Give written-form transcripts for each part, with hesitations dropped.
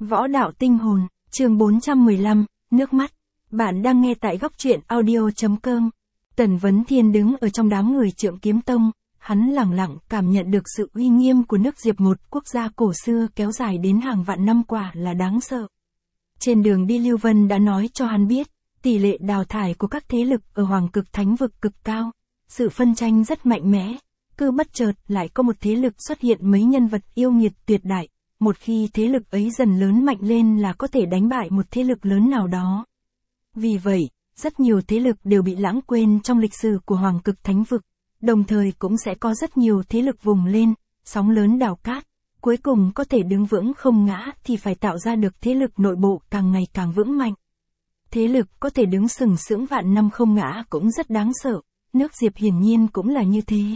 Võ đạo tinh hồn, chương 415, nước mắt. Bạn đang nghe tại góc truyện audio.com. Tần Vấn Thiên đứng ở trong đám người Trượng Kiếm Tông, hắn lẳng lặng cảm nhận được sự uy nghiêm của nước Diệp, một quốc gia cổ xưa kéo dài đến hàng vạn năm, quả là đáng sợ. Trên đường đi Lưu Vân đã nói cho hắn biết, tỷ lệ đào thải của các thế lực ở Hoàng Cực Thánh Vực cực cao, sự phân tranh rất mạnh mẽ, cứ bất chợt lại có một thế lực xuất hiện mấy nhân vật yêu nghiệt tuyệt đại. Một khi thế lực ấy dần lớn mạnh lên là có thể đánh bại một thế lực lớn nào đó. Vì vậy, rất nhiều thế lực đều bị lãng quên trong lịch sử của Hoàng Cực Thánh Vực, đồng thời cũng sẽ có rất nhiều thế lực vùng lên, sóng lớn đào cát, cuối cùng có thể đứng vững không ngã thì phải tạo ra được thế lực nội bộ càng ngày càng vững mạnh. Thế lực có thể đứng sừng sững vạn năm không ngã cũng rất đáng sợ, nước Diệp hiển nhiên cũng là như thế.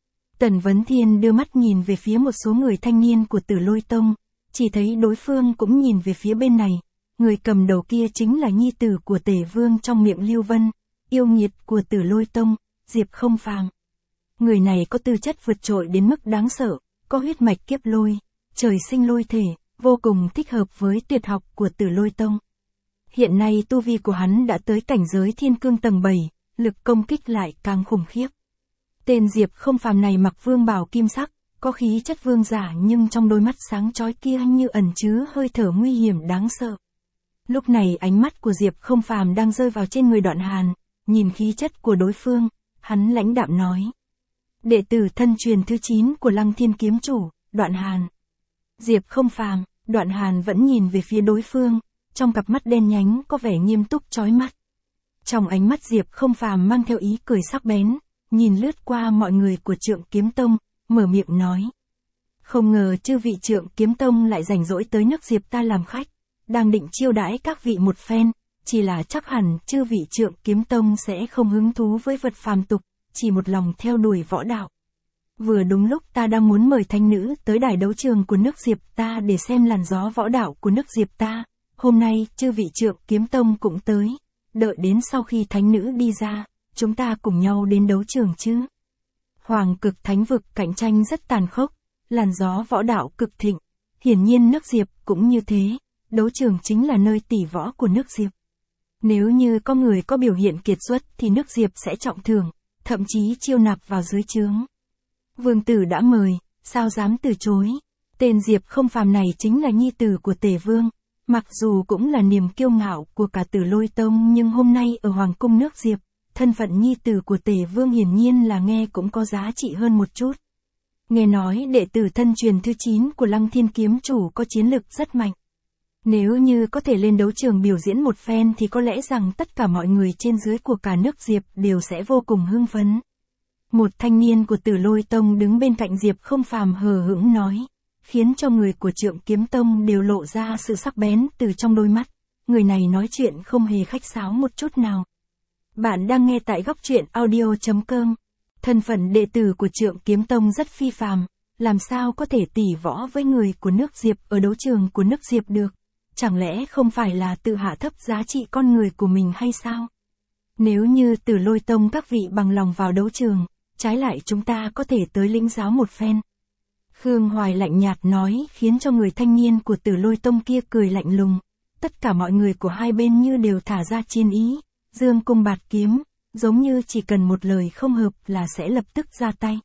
Tần Vấn Thiên đưa mắt nhìn về phía một số người thanh niên của Tử Lôi Tông, chỉ thấy đối phương cũng nhìn về phía bên này, người cầm đầu kia chính là nhi tử của Tề Vương trong miệng Lưu Vân, yêu nghiệt của Tử Lôi Tông, Diệp Không Phàm. Người này có tư chất vượt trội đến mức đáng sợ, có huyết mạch kiếp lôi, trời sinh lôi thể, vô cùng thích hợp với tuyệt học của Tử Lôi Tông. Hiện nay tu vi của hắn đã tới cảnh giới Thiên Cương tầng 7, lực công kích lại càng khủng khiếp. Tên Diệp Không Phàm này mặc vương bào kim sắc, có khí chất vương giả, nhưng trong đôi mắt sáng chói kia như ẩn chứa hơi thở nguy hiểm đáng sợ. Lúc này ánh mắt của Diệp Không Phàm đang rơi vào trên người Đoạn Hàn, nhìn khí chất của đối phương, hắn lãnh đạm nói: đệ tử thân truyền thứ 9 của Lăng Thiên kiếm chủ, Đoạn Hàn. Diệp Không Phàm, Đoạn Hàn vẫn nhìn về phía đối phương, trong cặp mắt đen nhánh có vẻ nghiêm túc chói mắt. Trong ánh mắt Diệp Không Phàm mang theo ý cười sắc bén, nhìn lướt qua mọi người của Trượng Kiếm Tông, mở miệng nói: không ngờ chư vị Trượng Kiếm Tông lại rảnh rỗi tới nước Diệp ta làm khách, đang định chiêu đãi các vị một phen, chỉ là chắc hẳn chư vị Trượng Kiếm Tông sẽ không hứng thú với vật phàm tục, chỉ một lòng theo đuổi võ đạo. Vừa đúng lúc ta đang muốn mời thánh nữ tới đài đấu trường của nước Diệp ta để xem làn gió võ đạo của nước Diệp ta, hôm nay chư vị Trượng Kiếm Tông cũng tới, đợi đến sau khi thánh nữ đi ra, chúng ta cùng nhau đến đấu trường chứ. Hoàng Cực Thánh Vực cạnh tranh rất tàn khốc, làn gió võ đạo cực thịnh, hiển nhiên nước Diệp cũng như thế, đấu trường chính là nơi tỷ võ của nước Diệp. Nếu như có người có biểu hiện kiệt xuất thì nước Diệp sẽ trọng thưởng, thậm chí chiêu nạp vào dưới trướng. Vương tử đã mời, sao dám từ chối. Tên Diệp Không Phàm này chính là nhi tử của Tề Vương, mặc dù cũng là niềm kiêu ngạo của cả Tử Lôi Tông, nhưng hôm nay ở Hoàng cung nước Diệp, thân phận nhi tử của Tề Vương hiển nhiên là nghe cũng có giá trị hơn một chút. Nghe nói đệ tử thân truyền thứ 9 của Lăng Thiên kiếm chủ có chiến lực rất mạnh. Nếu như có thể lên đấu trường biểu diễn một phen thì có lẽ rằng tất cả mọi người trên dưới của cả nước Diệp đều sẽ vô cùng hưng phấn. Một thanh niên của Tử Lôi Tông đứng bên cạnh Diệp Không Phàm hờ hững nói, khiến cho người của Trượng Kiếm Tông đều lộ ra sự sắc bén từ trong đôi mắt. Người này nói chuyện không hề khách sáo một chút nào. Bạn đang nghe tại góc truyện audio.com. Thân phận đệ tử của Trượng Kiếm Tông rất phi phàm, làm sao có thể tỷ võ với người của nước Diệp ở đấu trường của nước Diệp được? Chẳng lẽ không phải là tự hạ thấp giá trị con người của mình hay sao? Nếu như Tử Lôi Tông các vị bằng lòng vào đấu trường, trái lại chúng ta có thể tới lĩnh giáo một phen. Khương Hoài lạnh nhạt nói, khiến cho người thanh niên của Tử Lôi Tông kia cười lạnh lùng. Tất cả mọi người của hai bên như đều thả ra chiến ý, dương cung bạt kiếm, giống như chỉ cần một lời không hợp là sẽ lập tức ra tay.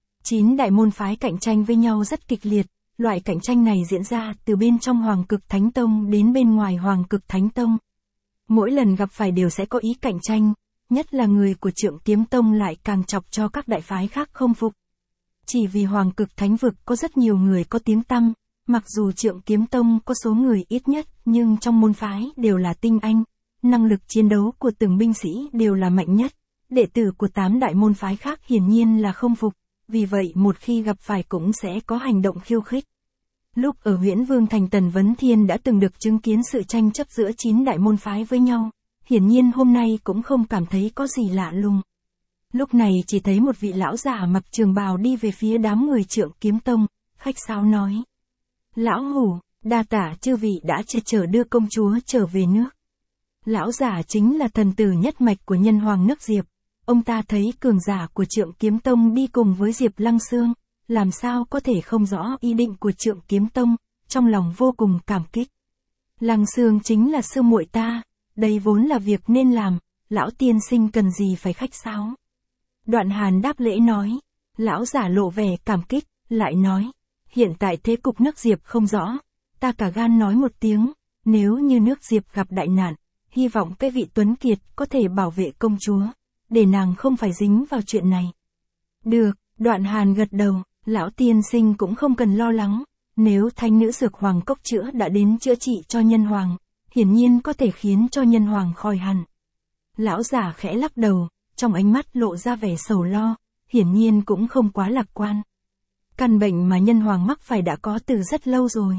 9 đại môn phái cạnh tranh với nhau rất kịch liệt, loại cạnh tranh này diễn ra từ bên trong Hoàng Cực Thánh Tông đến bên ngoài Hoàng Cực Thánh Tông. Mỗi lần gặp phải đều sẽ có ý cạnh tranh, nhất là người của Trượng Kiếm Tông lại càng chọc cho các đại phái khác không phục. Chỉ vì Hoàng Cực Thánh Vực có rất nhiều người có tiếng tăm, mặc dù Trượng Kiếm Tông có số người ít nhất nhưng trong môn phái đều là tinh anh, năng lực chiến đấu của từng binh sĩ đều là mạnh nhất. Đệ tử của 8 đại môn phái khác hiển nhiên là không phục, vì vậy một khi gặp phải cũng sẽ có hành động khiêu khích. Lúc ở Huyễn Vương Thành, Tần Vấn Thiên đã từng được chứng kiến sự tranh chấp giữa 9 đại môn phái với nhau, hiển nhiên hôm nay cũng không cảm thấy có gì lạ lùng. Lúc này chỉ thấy một vị lão giả mặc trường bào đi về phía đám người Trượng Kiếm Tông, khách sáo nói: lão hủ, đa tả chư vị đã che chở đưa công chúa trở về nước. Lão giả chính là thần tử nhất mạch của nhân hoàng nước Diệp. Ông ta thấy cường giả của Trượng Kiếm Tông đi cùng với Diệp Lăng Xương, làm sao có thể không rõ ý định của Trượng Kiếm Tông, trong lòng vô cùng cảm kích. Lăng Sương chính là sư muội ta, đây vốn là việc nên làm, lão tiên sinh cần gì phải khách sáo. Đoạn Hàn đáp lễ nói, lão giả lộ vẻ cảm kích, lại nói, hiện tại thế cục nước Diệp không rõ, ta cả gan nói một tiếng, nếu như nước Diệp gặp đại nạn, hy vọng cái vị Tuấn Kiệt có thể bảo vệ công chúa, để nàng không phải dính vào chuyện này. Được, Đoạn Hàn gật đầu, lão tiên sinh cũng không cần lo lắng, nếu thánh nữ dược hoàng cốc chữa đã đến chữa trị cho nhân hoàng, hiển nhiên có thể khiến cho nhân hoàng khỏi hẳn. Lão giả khẽ lắc đầu, trong ánh mắt lộ ra vẻ sầu lo, hiển nhiên cũng không quá lạc quan. Căn bệnh mà nhân hoàng mắc phải đã có từ rất lâu rồi.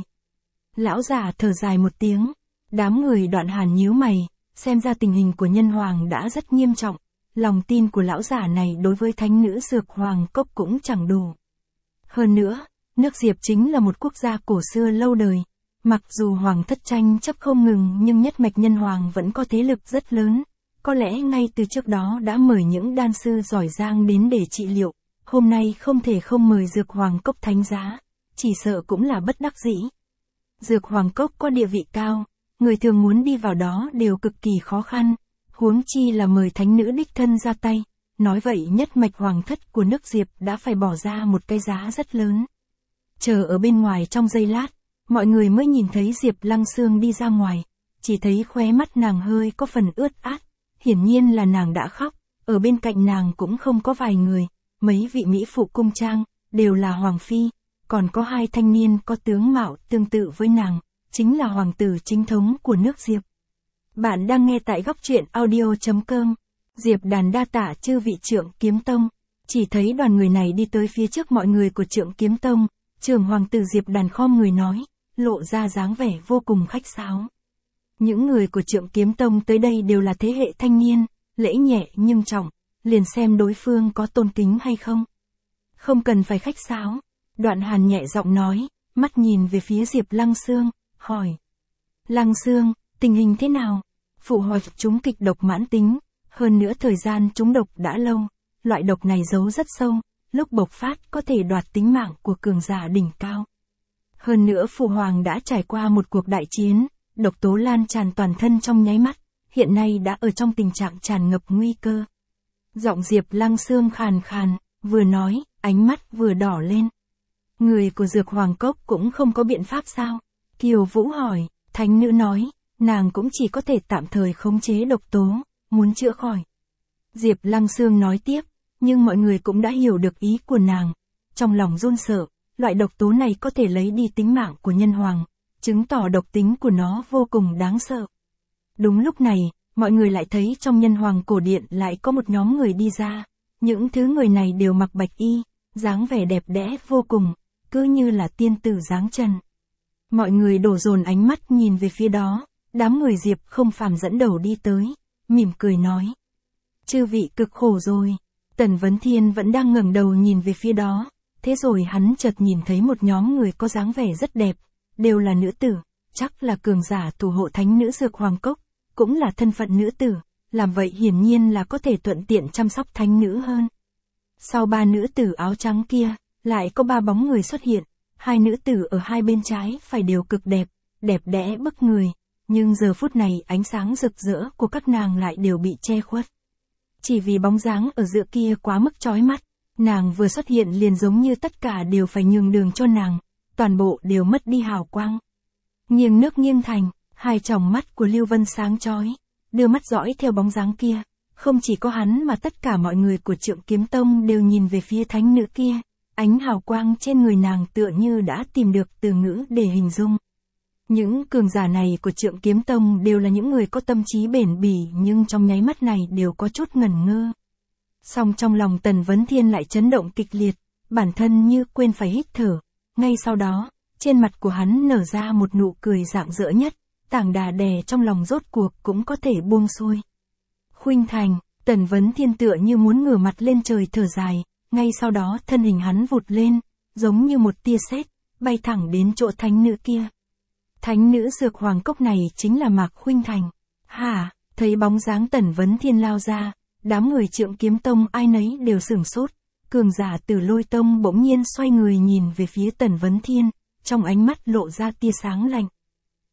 Lão giả thở dài một tiếng, đám người Đoạn Hàn nhíu mày, xem ra tình hình của nhân hoàng đã rất nghiêm trọng, lòng tin của lão giả này đối với thánh nữ dược hoàng cốc cũng chẳng đủ. Hơn nữa, nước Diệp chính là một quốc gia cổ xưa lâu đời, mặc dù hoàng thất tranh chấp không ngừng nhưng nhất mạch nhân hoàng vẫn có thế lực rất lớn, có lẽ ngay từ trước đó đã mời những đan sư giỏi giang đến để trị liệu, hôm nay không thể không mời dược hoàng cốc thánh giá, chỉ sợ cũng là bất đắc dĩ. Dược hoàng cốc có địa vị cao, người thường muốn đi vào đó đều cực kỳ khó khăn, huống chi là mời thánh nữ đích thân ra tay, nói vậy nhất mạch hoàng thất của nước Diệp đã phải bỏ ra một cái giá rất lớn. Chờ ở bên ngoài trong giây lát, mọi người mới nhìn thấy Diệp Lăng Sương đi ra ngoài, chỉ thấy khóe mắt nàng hơi có phần ướt át, hiển nhiên là nàng đã khóc, ở bên cạnh nàng cũng không có vài người, mấy vị mỹ phụ cung trang, đều là hoàng phi, còn có hai thanh niên có tướng mạo tương tự với nàng, chính là hoàng tử chính thống của nước Diệp. Bạn đang nghe tại góc truyện audio.com. Diệp Đàn đa tạ chư vị Trượng Kiếm Tông. Chỉ thấy đoàn người này đi tới phía trước mọi người của Trượng Kiếm Tông, trưởng hoàng tử Diệp Đàn khom người nói, lộ ra dáng vẻ vô cùng khách sáo. Những người của Trượng Kiếm Tông tới đây đều là thế hệ thanh niên, lễ nhẹ nhưng trọng, liền xem đối phương có tôn kính hay không. Không cần phải khách sáo. Đoạn Hàn nhẹ giọng nói, mắt nhìn về phía Diệp Lăng Sương, hỏi. Lăng Sương, tình hình thế nào? Phụ hỏi chúng kịch độc mãn tính, hơn nữa thời gian chúng độc đã lâu, loại độc này giấu rất sâu, lúc bộc phát có thể đoạt tính mạng của cường giả đỉnh cao. Hơn nữa Phụ Hoàng đã trải qua một cuộc đại chiến, độc tố lan tràn toàn thân trong nháy mắt, hiện nay đã ở trong tình trạng tràn ngập nguy cơ. Giọng Diệp Lăng Sương khàn khàn, vừa nói, ánh mắt vừa đỏ lên. Người của Dược Hoàng Cốc cũng không có biện pháp sao? Kiều Vũ hỏi, thánh nữ nói, nàng cũng chỉ có thể tạm thời khống chế độc tố, muốn chữa khỏi. Diệp Lăng Sương nói tiếp, nhưng mọi người cũng đã hiểu được ý của nàng. Trong lòng run sợ, loại độc tố này có thể lấy đi tính mạng của nhân hoàng, chứng tỏ độc tính của nó vô cùng đáng sợ. Đúng lúc này, mọi người lại thấy trong nhân hoàng cổ điện lại có một nhóm người đi ra. Những thứ người này đều mặc bạch y, dáng vẻ đẹp đẽ vô cùng, cứ như là tiên tử dáng trần. Mọi người đổ dồn ánh mắt nhìn về phía đó, đám người Diệp Không Phàm dẫn đầu đi tới, mỉm cười nói. Chư vị cực khổ rồi. Tần Vấn Thiên vẫn đang ngẩng đầu nhìn về phía đó, thế rồi hắn chợt nhìn thấy một nhóm người có dáng vẻ rất đẹp, đều là nữ tử, chắc là cường giả thủ hộ thánh nữ Dược Hoàng Cốc, cũng là thân phận nữ tử, làm vậy hiển nhiên là có thể thuận tiện chăm sóc thánh nữ hơn. Sau ba nữ tử áo trắng kia, lại có ba bóng người xuất hiện, hai nữ tử ở hai bên trái phải đều cực đẹp, đẹp đẽ bức người, nhưng giờ phút này ánh sáng rực rỡ của các nàng lại đều bị che khuất. Chỉ vì bóng dáng ở giữa kia quá mức chói mắt, nàng vừa xuất hiện liền giống như tất cả đều phải nhường đường cho nàng, toàn bộ đều mất đi hào quang. Nghiêng nước nghiêng thành, hai tròng mắt của Lưu Vân sáng chói, đưa mắt dõi theo bóng dáng kia, không chỉ có hắn mà tất cả mọi người của Trượng Kiếm Tông đều nhìn về phía thánh nữ kia, ánh hào quang trên người nàng tựa như đã tìm được từ ngữ để hình dung. Những cường giả này của Trượng Kiếm Tông đều là những người có tâm trí bền bỉ nhưng trong nháy mắt này đều có chút ngẩn ngơ. Song trong lòng Tần Vấn Thiên lại chấn động kịch liệt, bản thân như quên phải hít thở, ngay sau đó, trên mặt của hắn nở ra một nụ cười rạng rỡ nhất, tảng đà đè trong lòng rốt cuộc cũng có thể buông xuôi. Khuynh Thành, Tần Vấn Thiên tựa như muốn ngửa mặt lên trời thở dài, ngay sau đó thân hình hắn vụt lên, giống như một tia sét, bay thẳng đến chỗ thánh nữ kia. Thánh nữ Dược Hoàng Cốc này chính là Mạc Khuynh Thành. Hả, thấy bóng dáng Tần Vấn Thiên lao ra, đám người Trượng Kiếm Tông ai nấy đều sửng sốt, cường giả Tử Lôi Tông bỗng nhiên xoay người nhìn về phía Tần Vấn Thiên, trong ánh mắt lộ ra tia sáng lạnh.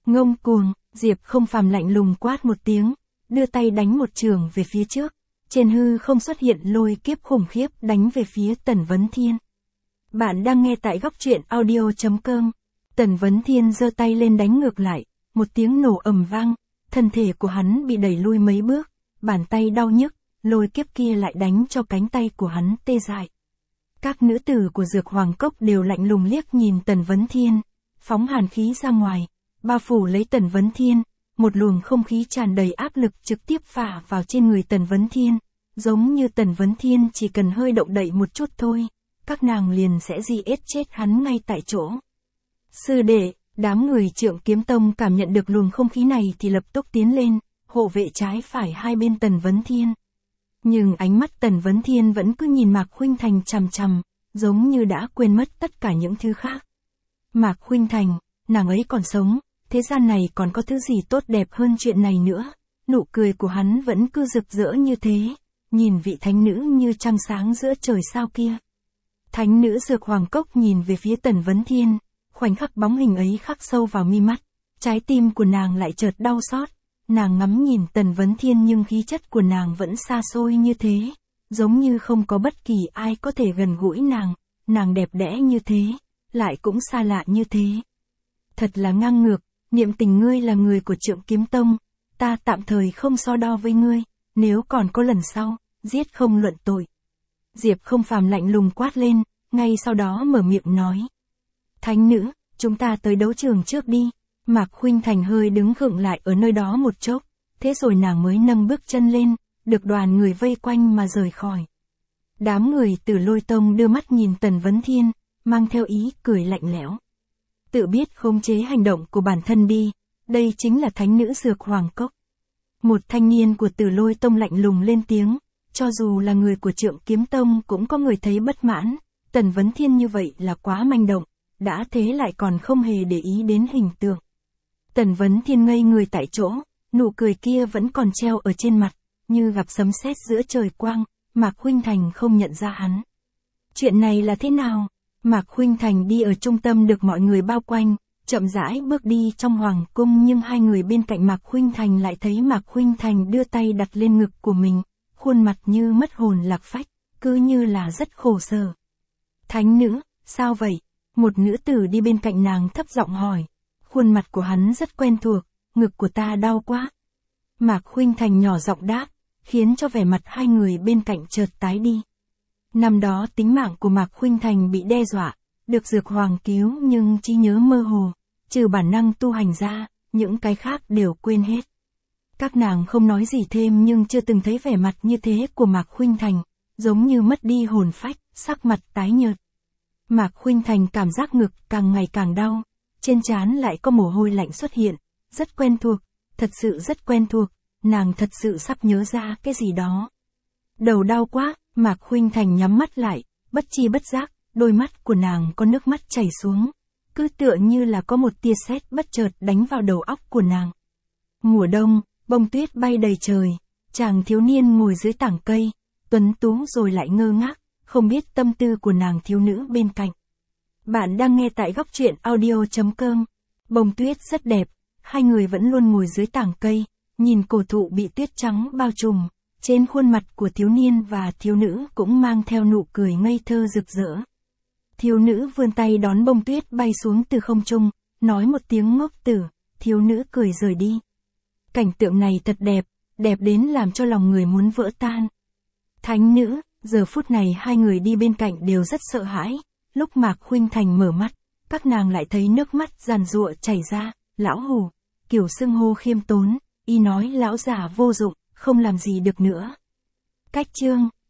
Ngông cuồng, Diệp Không Phàm lạnh lùng quát một tiếng, đưa tay đánh một trường về phía trước. Trên hư không xuất hiện lôi kiếp khủng khiếp đánh về phía Tần Vấn Thiên. Bạn đang nghe tại góc truyện audio.com. Tần Vấn Thiên giơ tay lên đánh ngược lại, một tiếng nổ ầm vang, thân thể của hắn bị đẩy lui mấy bước, bàn tay đau nhức, lôi kiếp kia lại đánh cho cánh tay của hắn tê dại. Các nữ tử của Dược Hoàng Cốc đều lạnh lùng liếc nhìn Tần Vấn Thiên, phóng hàn khí ra ngoài, bao phủ lấy Tần Vấn Thiên, một luồng không khí tràn đầy áp lực trực tiếp phả vào trên người Tần Vấn Thiên, giống như Tần Vấn Thiên chỉ cần hơi động đậy một chút thôi, các nàng liền sẽ giết chết hắn ngay tại chỗ. Sư đệ, đám người Trượng Kiếm Tông cảm nhận được luồng không khí này thì lập tức tiến lên, hộ vệ trái phải hai bên Tần Vấn Thiên. Nhưng ánh mắt Tần Vấn Thiên vẫn cứ nhìn Mạc Khuynh Thành chằm chằm, giống như đã quên mất tất cả những thứ khác. Mạc Khuynh Thành, nàng ấy còn sống, thế gian này còn có thứ gì tốt đẹp hơn chuyện này nữa. Nụ cười của hắn vẫn cứ rực rỡ như thế, nhìn vị thánh nữ như trăng sáng giữa trời sao kia. Thánh nữ Dược Hoàng Cốc nhìn về phía Tần Vấn Thiên, khoảnh khắc bóng hình ấy khắc sâu vào mi mắt, trái tim của nàng lại chợt đau xót. Nàng ngắm nhìn Tần Vấn Thiên nhưng khí chất của nàng vẫn xa xôi như thế, giống như không có bất kỳ ai có thể gần gũi nàng đẹp đẽ như thế, lại cũng xa lạ như thế. Thật là ngang ngược, niệm tình ngươi là người của Trượng Kiếm Tông, ta tạm thời không so đo với ngươi, nếu còn có lần sau, giết không luận tội. Diệp Không Phàm lạnh lùng quát lên, ngay sau đó mở miệng nói. Thánh nữ, chúng ta tới đấu trường trước đi. Mạc Khuynh Thành hơi đứng khựng lại ở nơi đó một chốc, thế rồi nàng mới nâng bước chân lên, được đoàn người vây quanh mà rời khỏi. Đám người Tử Lôi Tông đưa mắt nhìn Tần Vấn Thiên, mang theo ý cười lạnh lẽo. Tự biết khống chế hành động của bản thân đi, đây chính là thánh nữ Dược Hoàng Cốc. Một thanh niên của Tử Lôi Tông lạnh lùng lên tiếng, cho dù là người của Trượng Kiếm Tông cũng có người thấy bất mãn, Tần Vấn Thiên như vậy là quá manh động, đã thế lại còn không hề để ý đến hình tượng. Tần Vấn Thiên ngây người tại chỗ, nụ cười kia vẫn còn treo ở trên mặt, như gặp sấm sét giữa trời quang, Mạc Khuynh Thành không nhận ra hắn. Chuyện này là thế nào? Mạc Khuynh Thành đi ở trung tâm được mọi người bao quanh, chậm rãi bước đi trong hoàng cung nhưng hai người bên cạnh Mạc Khuynh Thành lại thấy Mạc Khuynh Thành đưa tay đặt lên ngực của mình, khuôn mặt như mất hồn lạc phách, cứ như là rất khổ sở. Thánh nữ, sao vậy? Một nữ tử đi bên cạnh nàng thấp giọng hỏi. Khuôn mặt của hắn rất quen thuộc, ngực của ta đau quá. Mạc Khuynh Thành nhỏ giọng đáp, khiến cho vẻ mặt hai người bên cạnh chợt tái đi. Năm đó tính mạng của Mạc Khuynh Thành bị đe dọa, được Dược Hoàng cứu nhưng trí nhớ mơ hồ, trừ bản năng tu hành ra, những cái khác đều quên hết. Các nàng không nói gì thêm nhưng chưa từng thấy vẻ mặt như thế của Mạc Khuynh Thành, giống như mất đi hồn phách, sắc mặt tái nhợt. Mạc Khuynh Thành cảm giác ngực càng ngày càng đau. Trên trán lại có mồ hôi lạnh xuất hiện, rất quen thuộc, thật sự rất quen thuộc, nàng thật sự sắp nhớ ra cái gì đó. Đầu đau quá, Mạc Khuynh Thành nhắm mắt lại, bất chi bất giác, đôi mắt của nàng có nước mắt chảy xuống, cứ tựa như là có một tia sét bất chợt đánh vào đầu óc của nàng. Mùa đông, bông tuyết bay đầy trời, chàng thiếu niên ngồi dưới tảng cây, tuấn tú rồi lại ngơ ngác, không biết tâm tư của nàng thiếu nữ bên cạnh. Bạn đang nghe tại góc truyện audio.com. Bông tuyết rất đẹp, hai người vẫn luôn ngồi dưới tảng cây, nhìn cổ thụ bị tuyết trắng bao trùm, trên khuôn mặt của thiếu niên và thiếu nữ cũng mang theo nụ cười ngây thơ rực rỡ. Thiếu nữ vươn tay đón bông tuyết bay xuống từ không trung, nói một tiếng ngốc tử, thiếu nữ cười rời đi. Cảnh tượng này thật đẹp, đẹp đến làm cho lòng người muốn vỡ tan. Thánh nữ, giờ phút này hai người đi bên cạnh đều rất sợ hãi. Lúc Mạc Khuynh Thành mở mắt, các nàng lại thấy nước mắt giàn giụa chảy ra, lão hủ, kiểu xưng hô khiêm tốn, y nói lão già vô dụng, không làm gì được nữa. Cách chương